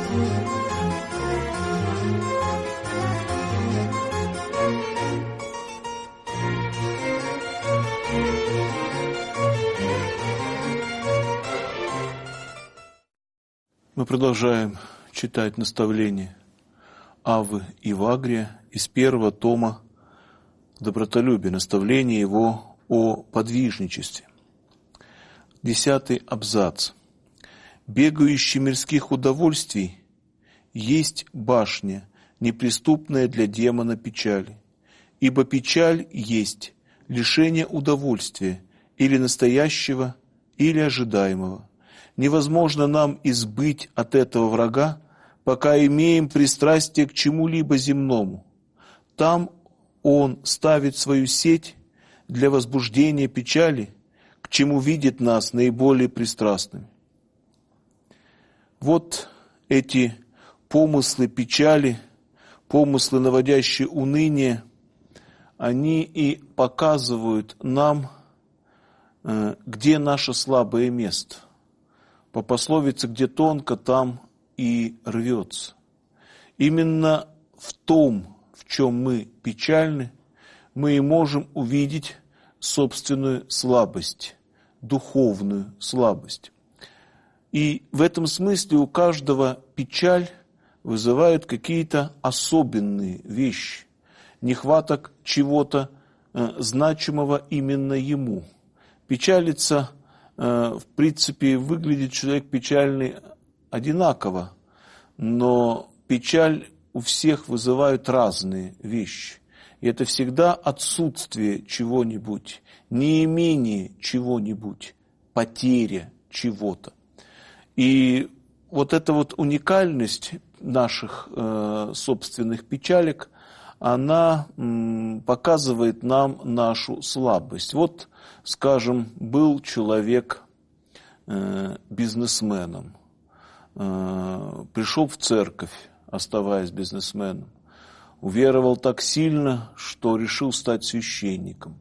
Мы продолжаем читать наставления Аввы Евагрия из первого тома «Добротолюбие», наставление его о подвижничестве. 10 абзац. «Бегающий мирских удовольствий есть башня, неприступная для демона печали, ибо печаль есть лишение удовольствия или настоящего, или ожидаемого. Невозможно нам избыть от этого врага, пока имеем пристрастие к чему-либо земному. Там он ставит свою сеть для возбуждения печали, к чему видит нас наиболее пристрастными». Вот эти помыслы печали, помыслы, наводящие уныние, они и показывают нам, где наше слабое место. По пословице «где тонко, там и рвется». Именно в том, в чем мы печальны, мы и можем увидеть собственную слабость, духовную слабость. И в этом смысле у каждого печаль вызывает какие-то особенные вещи, нехваток чего-то значимого именно ему. Печалиться, в принципе, выглядит человек печальный одинаково, но печаль у всех вызывает разные вещи. И это всегда отсутствие чего-нибудь, неимение чего-нибудь, потеря чего-то. И вот эта вот уникальность наших собственных печалек, она показывает нам нашу слабость. Вот, скажем, был человек бизнесменом, пришел в церковь, оставаясь бизнесменом, уверовал так сильно, что решил стать священником.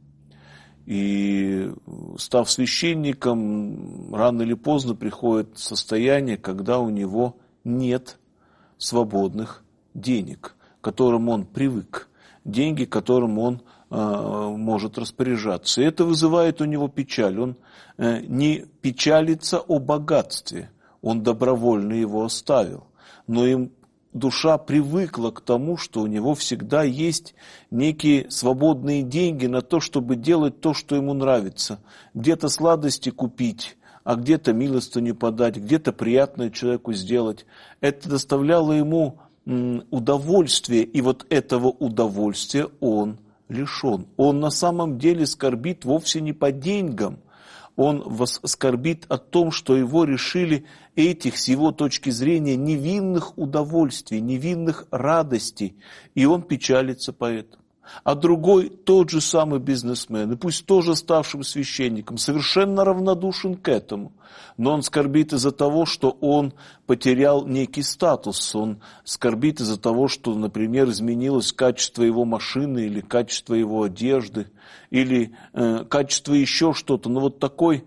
И, став священником, рано или поздно приходит состояние, когда у него нет свободных денег, к которым он привык, деньги, которым он может распоряжаться. И это вызывает у него печаль. Он не печалится о богатстве, он добровольно его оставил, но им душа привыкла к тому, что у него всегда есть некие свободные деньги на то, чтобы делать то, что ему нравится. Где-то сладости купить, а где-то милостыню подать, где-то приятное человеку сделать. Это доставляло ему удовольствие, и вот этого удовольствия он лишен. Он на самом деле скорбит вовсе не по деньгам, он скорбит о том, что его решили этих, с его точки зрения, невинных удовольствий, невинных радостей, и он печалится поэтому. А другой, тот же самый бизнесмен, и пусть тоже ставшим священником, совершенно равнодушен к этому, но он скорбит из-за того, что он потерял некий статус, он скорбит из-за того, что, например, изменилось качество его машины или качество его одежды, или качество еще что-то. Но вот такое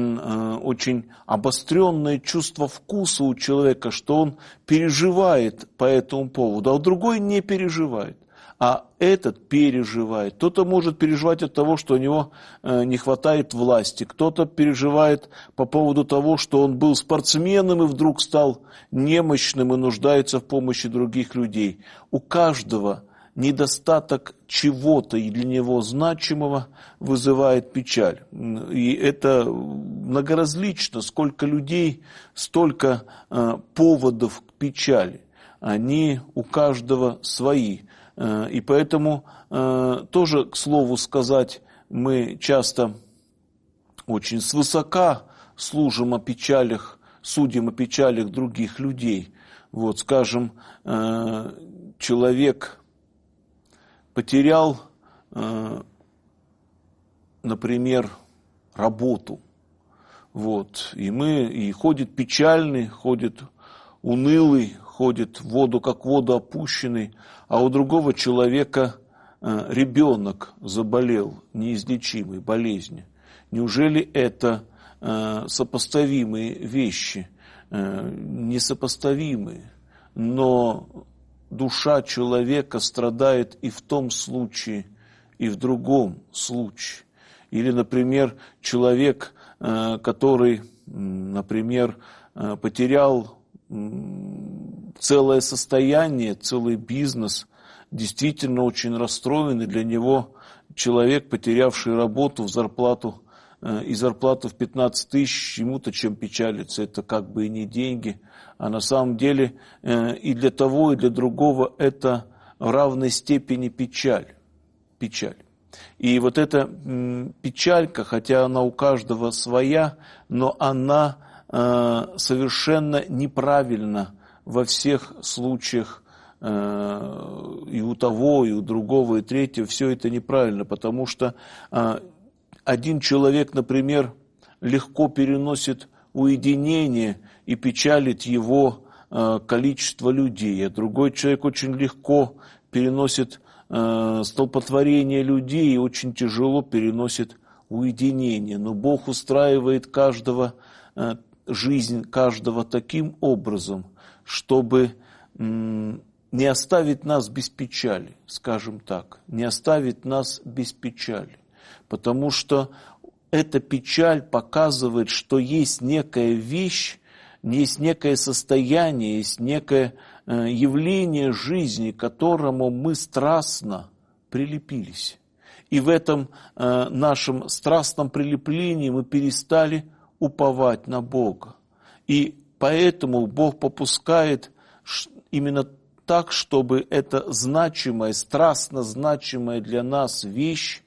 очень обостренное чувство вкуса у человека, что он переживает по этому поводу, а другой не переживает. А этот переживает. Кто-то может переживать от того, что у него не хватает власти. Кто-то переживает по поводу того, что он был спортсменом и вдруг стал немощным и нуждается в помощи других людей. У каждого недостаток чего-то и для него значимого вызывает печаль. И это многоразлично. Сколько людей, столько поводов к печали. Они у каждого свои. И поэтому тоже, к слову сказать, мы часто очень свысока судим о печалях других людей. Вот, скажем, человек потерял, например, работу. Вот, и ходит печальный, ходит унылый, ходит в воду, как в воду опущенный, а у другого человека ребенок заболел неизлечимой болезнью. Неужели это сопоставимые вещи? Несопоставимые. но душа человека страдает и в том случае, и в другом случае. Или, например, человек, который, например, потерял целое состояние, целый бизнес, действительно очень расстроен, и для него человек, потерявший работу в зарплату, и зарплату в 15 тысяч, ему-то чем печалиться, это как бы и не деньги, а на самом деле и для того, и для другого это в равной степени печаль. И вот эта печалька, хотя она у каждого своя, но она совершенно неправильна во всех случаях, и у того, и у другого, и третьего, все это неправильно, потому что один человек, например, легко переносит уединение и печалит его количество людей, а другой человек очень легко переносит столпотворение людей и очень тяжело переносит уединение. Но Бог устраивает жизнь каждого таким образом, чтобы не оставить нас без печали, скажем так, не оставить нас без печали. Потому что эта печаль показывает, что есть некая вещь, есть некое состояние, есть некое явление жизни, к которому мы страстно прилепились. И в этом нашем страстном прилеплении мы перестали уповать на Бога. И поэтому Бог попускает именно так, чтобы эта значимая, страстно значимая для нас вещь,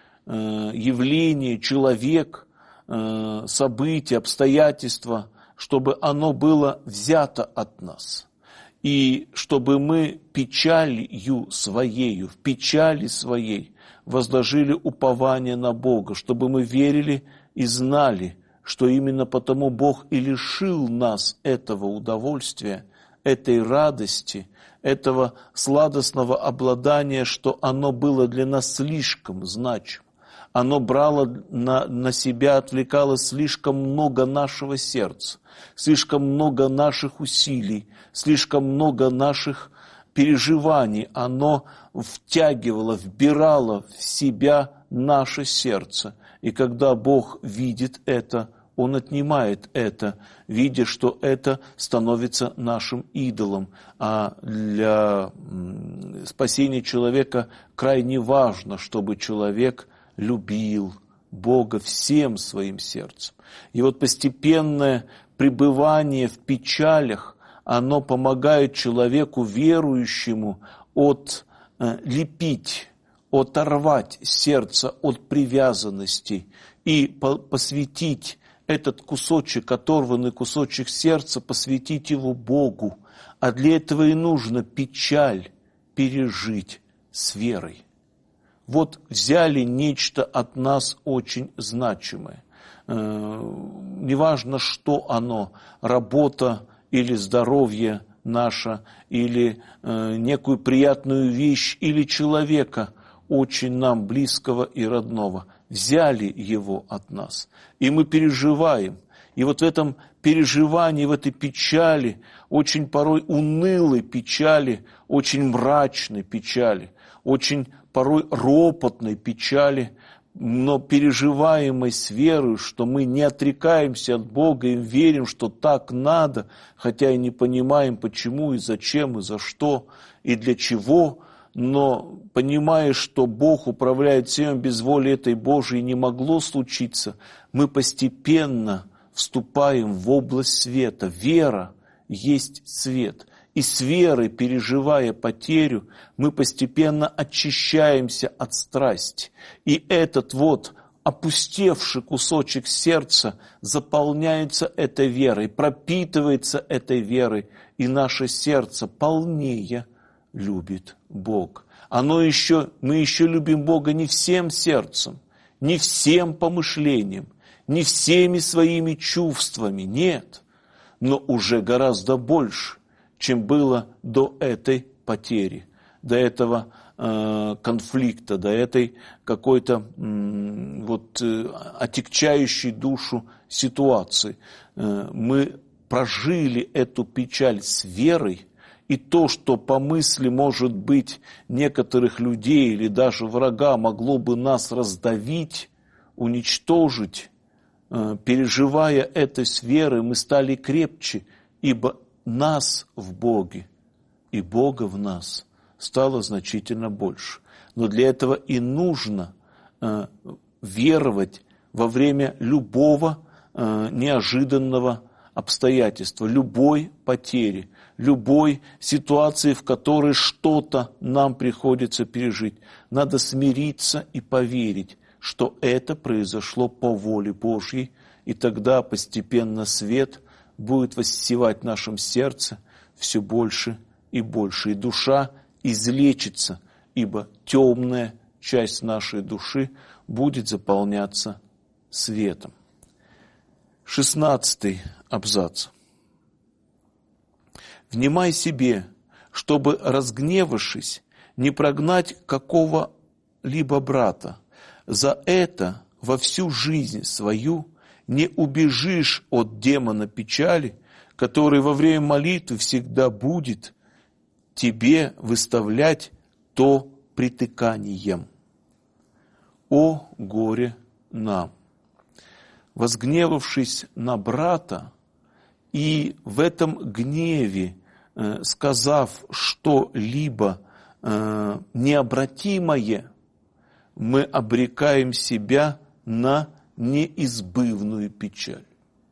явление, человек, событие, обстоятельства, чтобы оно было взято от нас. И чтобы мы печалью своею, в печали своей возложили упование на Бога, чтобы мы верили и знали, что именно потому Бог и лишил нас этого удовольствия, этой радости, этого сладостного обладания, что оно было для нас слишком значимо. Оно брало на себя, отвлекало слишком много нашего сердца, слишком много наших усилий, слишком много наших переживаний. Оно втягивало, вбирало в себя наше сердце. И когда Бог видит это, Он отнимает это, видя, что это становится нашим идолом. А для спасения человека крайне важно, чтобы человек любил Бога всем своим сердцем. И вот постепенное пребывание в печалях, оно помогает человеку верующему оторвать сердце от привязанностей и посвятить этот кусочек, оторванный кусочек сердца, посвятить его Богу. А для этого и нужно печаль пережить с верой. Вот взяли нечто от нас очень значимое. Неважно, что оно, работа или здоровье наше, или некую приятную вещь, или человека, очень нам близкого и родного. Взяли его от нас, и мы переживаем. И вот в этом переживании, в этой печали, очень порой унылой печали, очень мрачной печали, очень порой ропотной печали, но переживаемой с верой, что мы не отрекаемся от Бога и верим, что так надо, хотя и не понимаем, почему и зачем, и за что, и для чего, но понимая, что Бог управляет всем, без воли этой Божией не могло случиться, мы постепенно вступаем в область света. Вера есть свет. И с верой, переживая потерю, мы постепенно очищаемся от страсти. И этот вот опустевший кусочек сердца заполняется этой верой, пропитывается этой верой, и наше сердце полнее любит Бога. Мы еще любим Бога не всем сердцем, не всем помышлением, не всеми своими чувствами, нет, но уже гораздо больше, чем было до этой потери, до этого конфликта, до этой какой-то отягчающей душу ситуации. Мы прожили эту печаль с верой, и то, что по мысли, может быть, некоторых людей или даже врага могло бы нас раздавить, уничтожить, переживая это с верой, мы стали крепче, ибо нас в Боге и Бога в нас стало значительно больше. Но для этого и нужно веровать во время любого неожиданного обстоятельства, любой потери, любой ситуации, в которой что-то нам приходится пережить. Надо смириться и поверить, что это произошло по воле Божьей, и тогда постепенно свет будет воссевать в нашем сердце все больше и больше, и душа излечится, ибо темная часть нашей души будет заполняться светом. 16 абзац. «Внимай себе, чтобы, разгневавшись, не прогнать какого-либо брата. За это во всю жизнь свою не убежишь от демона печали, который во время молитвы всегда будет тебе выставлять то притыканием. О горе нам! Возгневавшись на брата и в этом гневе сказав что-либо необратимое, мы обрекаем себя на неизбывную печаль.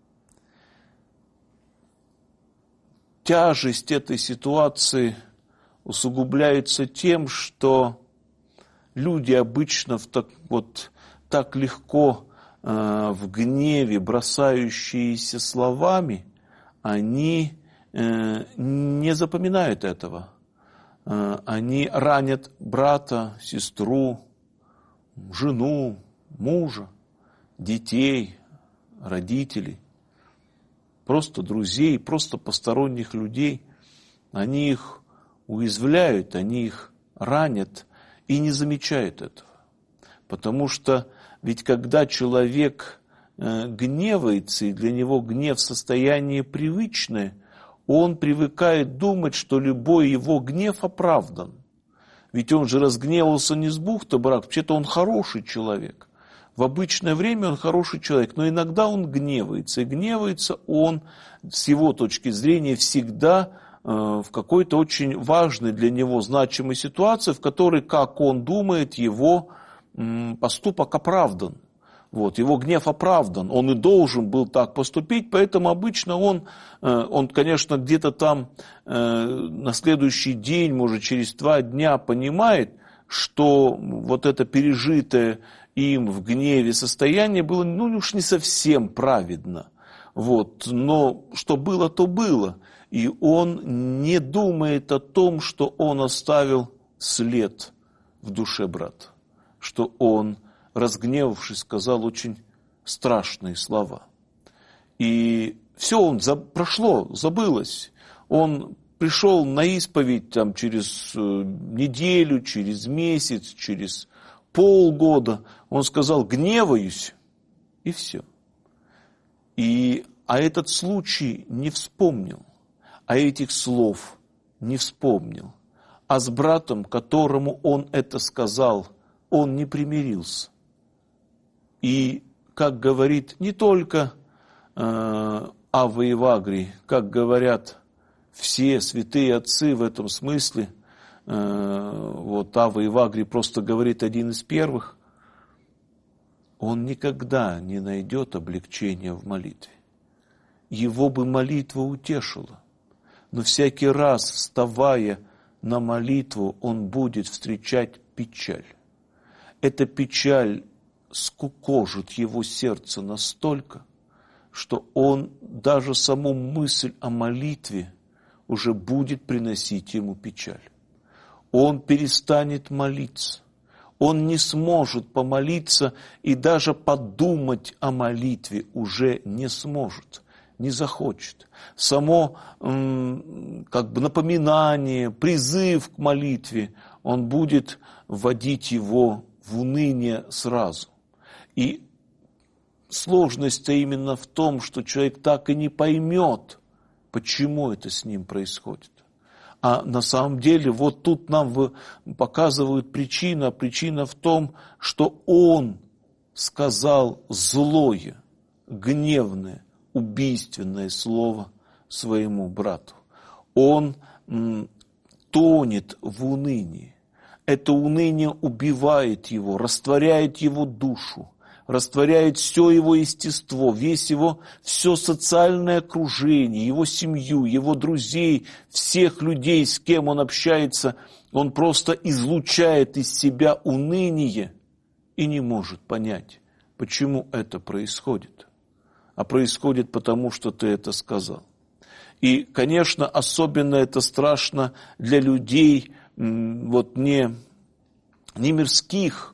Тяжесть этой ситуации усугубляется тем, что люди обычно так легко в гневе бросающиеся словами, они не запоминают этого. Они ранят брата, сестру, жену, мужа, детей, родителей, просто друзей, просто посторонних людей. Они их уязвляют, они их ранят и не замечают этого. Потому что ведь когда человек гневается, и для него гнев состояние привычное, он привыкает думать, что любой его гнев оправдан. Ведь он же разгневался не с бухты-барахты, вообще-то он хороший человек. В обычное время он хороший человек, но иногда он гневается. И гневается он, с его точки зрения, всегда в какой-то очень важной для него значимой ситуации, в которой, как он думает, его поступок оправдан. Его гнев оправдан, он и должен был так поступить, поэтому обычно он, конечно, где-то там на следующий день, может, через 2 дня понимает, что вот это пережитое им в гневе состояние было, уж не совсем праведно. Но что было, то было. И он не думает о том, что он оставил след в душе брата, что он, разгневавшись, сказал очень страшные слова. И все, прошло, забылось. Он пришел на исповедь через неделю, через месяц, через полгода. Он сказал: гневаюсь, и все. А этот случай не вспомнил, а этих слов не вспомнил. А с братом, которому он это сказал, он не примирился. И, как говорит не только Авва Евагрий, как говорят все святые отцы в этом смысле, Авва Евагрий просто говорит один из первых, он никогда не найдет облегчения в молитве. Его бы молитва утешила, но всякий раз, вставая на молитву, он будет встречать печаль. Эта печаль скукожит его сердце настолько, что он даже саму мысль о молитве уже будет приносить ему печаль. Он перестанет молиться. Он не сможет помолиться и даже подумать о молитве уже не сможет, не захочет. Само напоминание, призыв к молитве, он будет вводить его в уныние сразу. И сложность-то именно в том, что человек так и не поймет, почему это с ним происходит. А на самом деле вот тут нам показывают причину, а причина в том, что он сказал злое, гневное, убийственное слово своему брату. Он тонет в унынии. Это уныние убивает его, растворяет его душу, растворяет все его естество, все социальное окружение, его семью, его друзей, всех людей, с кем он общается. Он просто излучает из себя уныние и не может понять, почему это происходит. А происходит потому, что ты это сказал. И, конечно, особенно это страшно для людей, вот не мирских,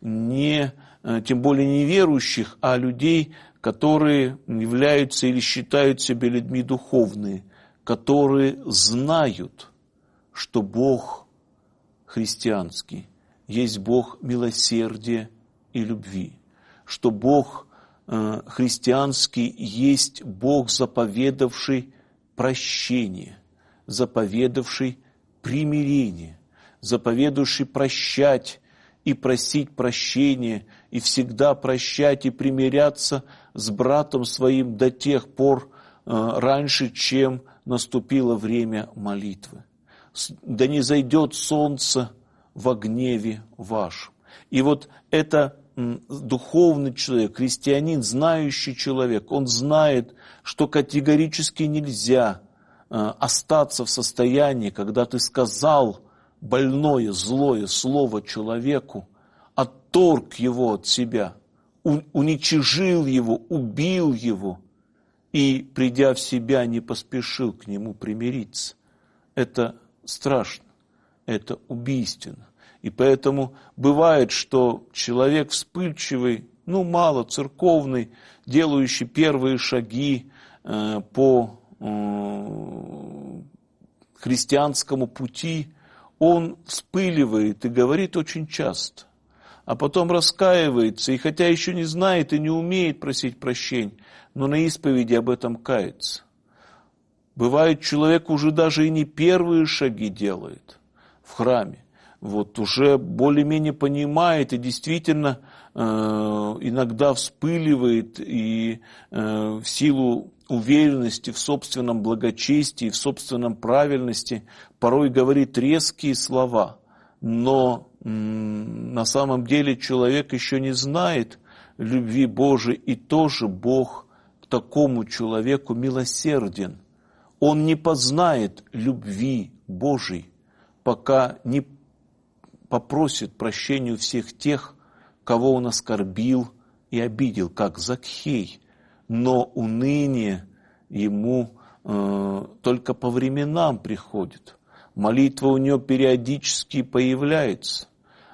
тем более неверующих, а людей, которые являются или считают себя людьми духовными, которые знают, что Бог христианский есть Бог милосердия и любви, что Бог христианский есть Бог, заповедавший прощение, заповедавший примирение, заповедавший прощать и просить прощения, и всегда прощать и примиряться с братом своим до тех пор раньше, чем наступило время молитвы. Да не зайдет солнце во гневе вашем. И вот это духовный человек, христианин, знающий человек, он знает, что категорически нельзя остаться в состоянии, когда ты сказал больное, злое слово человеку, отторг его от себя, уничижил его, убил его и, придя в себя, не поспешил к нему примириться. Это страшно, это убийственно. И поэтому бывает, что человек вспыльчивый, мало церковный, делающий первые шаги по христианскому пути, он вспыливает и говорит очень часто, а потом раскаивается, и хотя еще не знает и не умеет просить прощения, но на исповеди об этом кается. Бывает, человек уже даже и не первые шаги делает в храме, вот уже более-менее понимает и действительно иногда вспыливает и в силу уверенности в собственном благочестии, в собственном правильности порой говорит резкие слова, но на самом деле человек еще не знает любви Божией, и тоже Бог к такому человеку милосерден. Он не познает любви Божией, пока не попросит прощения у всех тех, кого он оскорбил и обидел, как Закхей. Но уныние ему только по временам приходит. Молитва у него периодически появляется.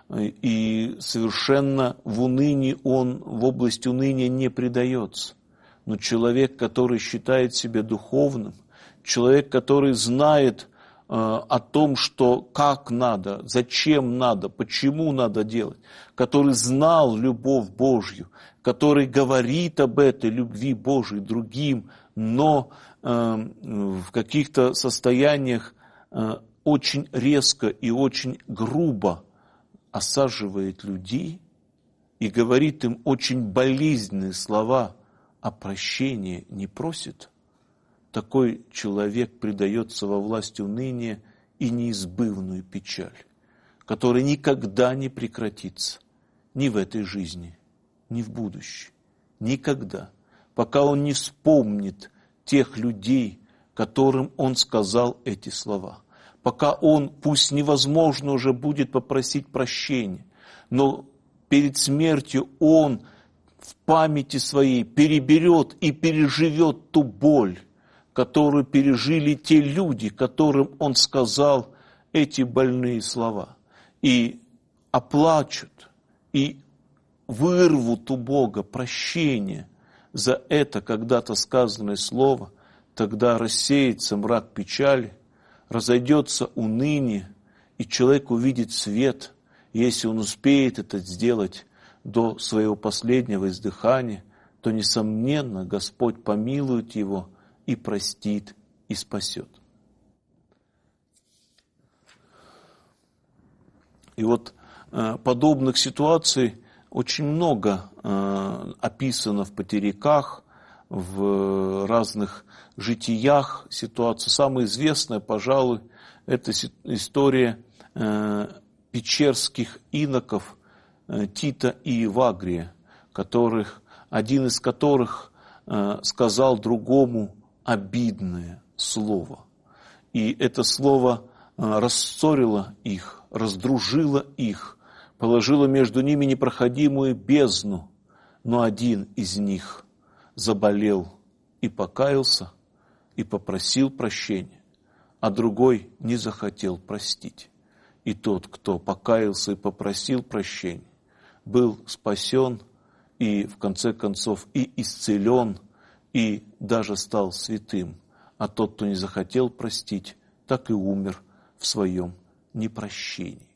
И совершенно в унынии он, в область уныния не предается. Но человек, который считает себя духовным, человек, который знает о том, что как надо, зачем надо, почему надо делать, который знал любовь Божью, который говорит об этой любви Божьей другим, но в каких-то состояниях очень резко и очень грубо осаживает людей и говорит им очень болезненные слова, а прощения не просит, такой человек предается во власть уныния и неизбывную печаль, которая никогда не прекратится ни в этой жизни, ни в будущем. Никогда. Пока он не вспомнит тех людей, которым он сказал эти слова. Пока он, пусть невозможно уже будет попросить прощения, но перед смертью он в памяти своей переберет и переживет ту боль, которую пережили те люди, которым он сказал эти больные слова. И оплачут, и вырвут у Бога прощение за это когда-то сказанное слово, тогда рассеется мрак печали, разойдется уныние, и человек увидит свет, если он успеет это сделать до своего последнего издыхания, то, несомненно, Господь помилует его и простит, и спасет. И вот подобных ситуаций очень много описано в потеряках, в разных житиях ситуаций. Самая известная, пожалуй, это история печерских иноков Тита и Евагрия, один из которых сказал другому обидное слово. И это слово рассорило их, раздружило их, положило между ними непроходимую бездну. Но один из них заболел и покаялся, и попросил прощения, а другой не захотел простить. И тот, кто покаялся и попросил прощения, был спасен и, в конце концов, и исцелен, и даже стал святым. А тот, кто не захотел простить, так и умер в своем непрощении.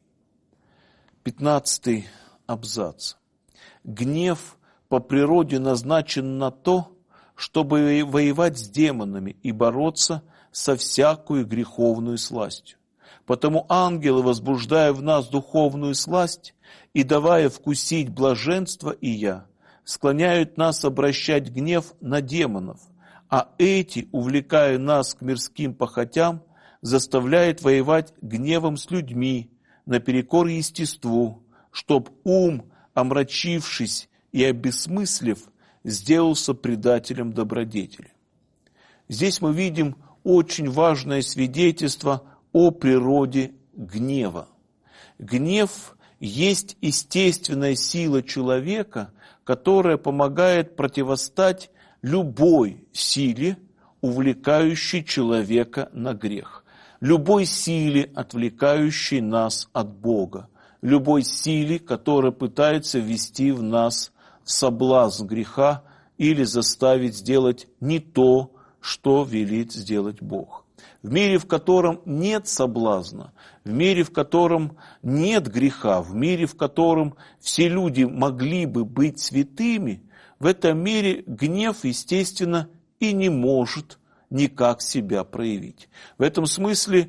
15 абзац. Гнев по природе назначен на то, чтобы воевать с демонами и бороться со всякую греховную сластью. Потому ангелы, возбуждая в нас духовную сласть и давая вкусить блаженство и я, склоняют нас обращать гнев на демонов, а эти, увлекая нас к мирским похотям, заставляют воевать гневом с людьми наперекор естеству, чтоб ум, омрачившись и обессмыслив, сделался предателем добродетели. Здесь мы видим очень важное свидетельство о природе гнева. Гнев есть естественная сила человека, которая помогает противостать любой силе, увлекающей человека на грех, любой силе, отвлекающей нас от Бога, любой силе, которая пытается ввести в нас соблазн греха или заставить сделать не то, что велит сделать Бог. В мире, в котором нет соблазна, в мире, в котором нет греха, в мире, в котором все люди могли бы быть святыми, в этом мире гнев, естественно, и не может никак себя проявить. В этом смысле,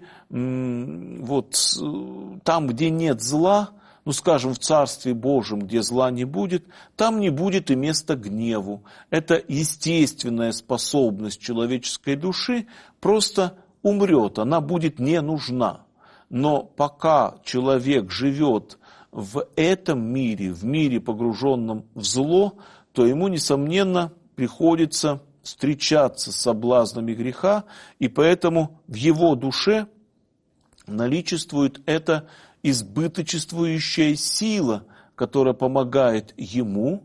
вот там, где нет зла, скажем, в Царстве Божьем, где зла не будет, там не будет и места гневу. Это естественная способность человеческой души просто умрет, она будет не нужна. Но пока человек живет в этом мире, в мире, погруженном в зло, то ему, несомненно, приходится встречаться с соблазнами греха, и поэтому в его душе наличествует эта избыточествующая сила, которая помогает ему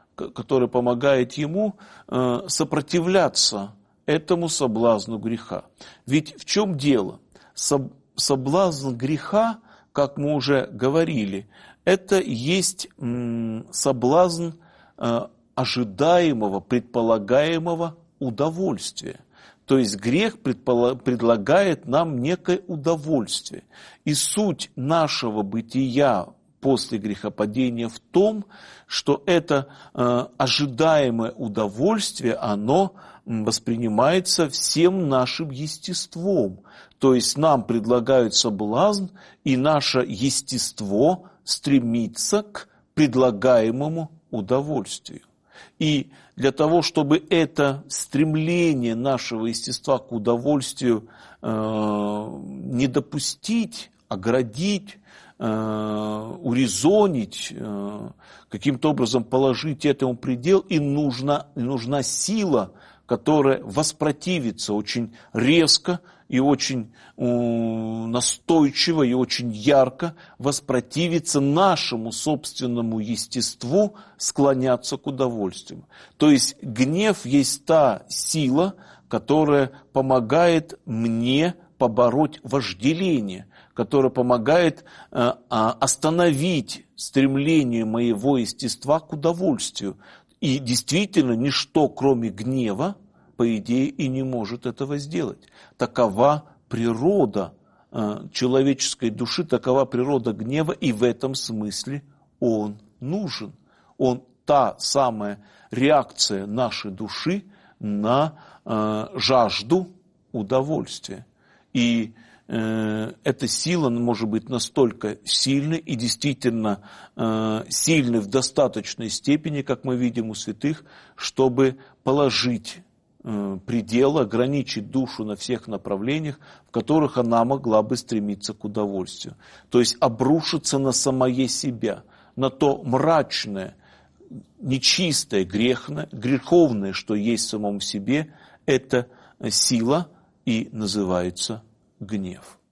сопротивляться этому соблазну греха. Ведь в чем дело? Соблазн греха, как мы уже говорили, это есть соблазн ожидаемого, предполагаемого удовольствия. То есть грех предлагает нам некое удовольствие. И суть нашего бытия после грехопадения в том, что это ожидаемое удовольствие, оно воспринимается всем нашим естеством. То есть нам предлагают соблазн, и наше естество стремится к предлагаемому удовольствию. И для того, чтобы это стремление нашего естества к удовольствию не допустить, оградить, урезонить, каким-то образом положить этому предел, и нужна сила, которая воспротивится очень резко и очень настойчиво и очень ярко воспротивиться нашему собственному естеству склоняться к удовольствию. То есть гнев есть та сила, которая помогает мне побороть вожделение, которая помогает остановить стремление моего естества к удовольствию. И действительно, ничто, кроме гнева, по идее, и не может этого сделать. Такова природа человеческой души, такова природа гнева, и в этом смысле он нужен. Он та самая реакция нашей души на жажду удовольствия. И эта сила может быть настолько сильной и действительно сильной в достаточной степени, как мы видим у святых, чтобы положить предел, ограничить душу на всех направлениях, в которых она могла бы стремиться к удовольствию. То есть обрушиться на самое себя, на то мрачное, нечистое, греховное, что есть в самом себе, это сила и называется гнев.